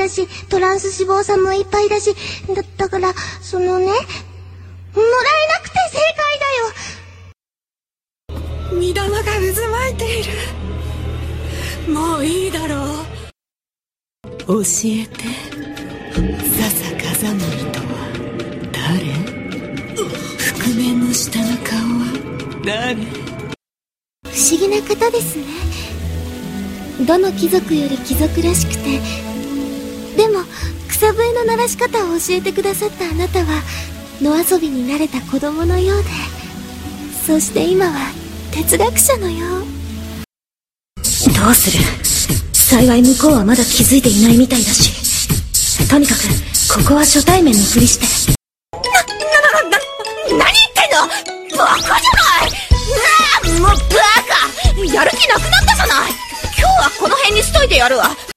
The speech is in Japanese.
し、トランス脂肪酸もいっぱいだし、だから、そのね、もらえなくて正解だよ。 身玉が渦巻いている。もういいだろう。教えて、笹風森とは誰？覆面の下の顔は誰？ 不思議な方ですね。どの貴族より貴族らしくて、でも草笛の鳴らし方を教えてくださったあなたは野遊びに慣れた子供のようで、そして今は哲学者のよう。 どうする？幸い向こうはまだ気づいていないみたいだし、とにかくここは初対面のふりして。 何言ってんの？バカじゃない！もうバカ！やる気なくなったじゃない！今日はこの辺にしといてやるわ。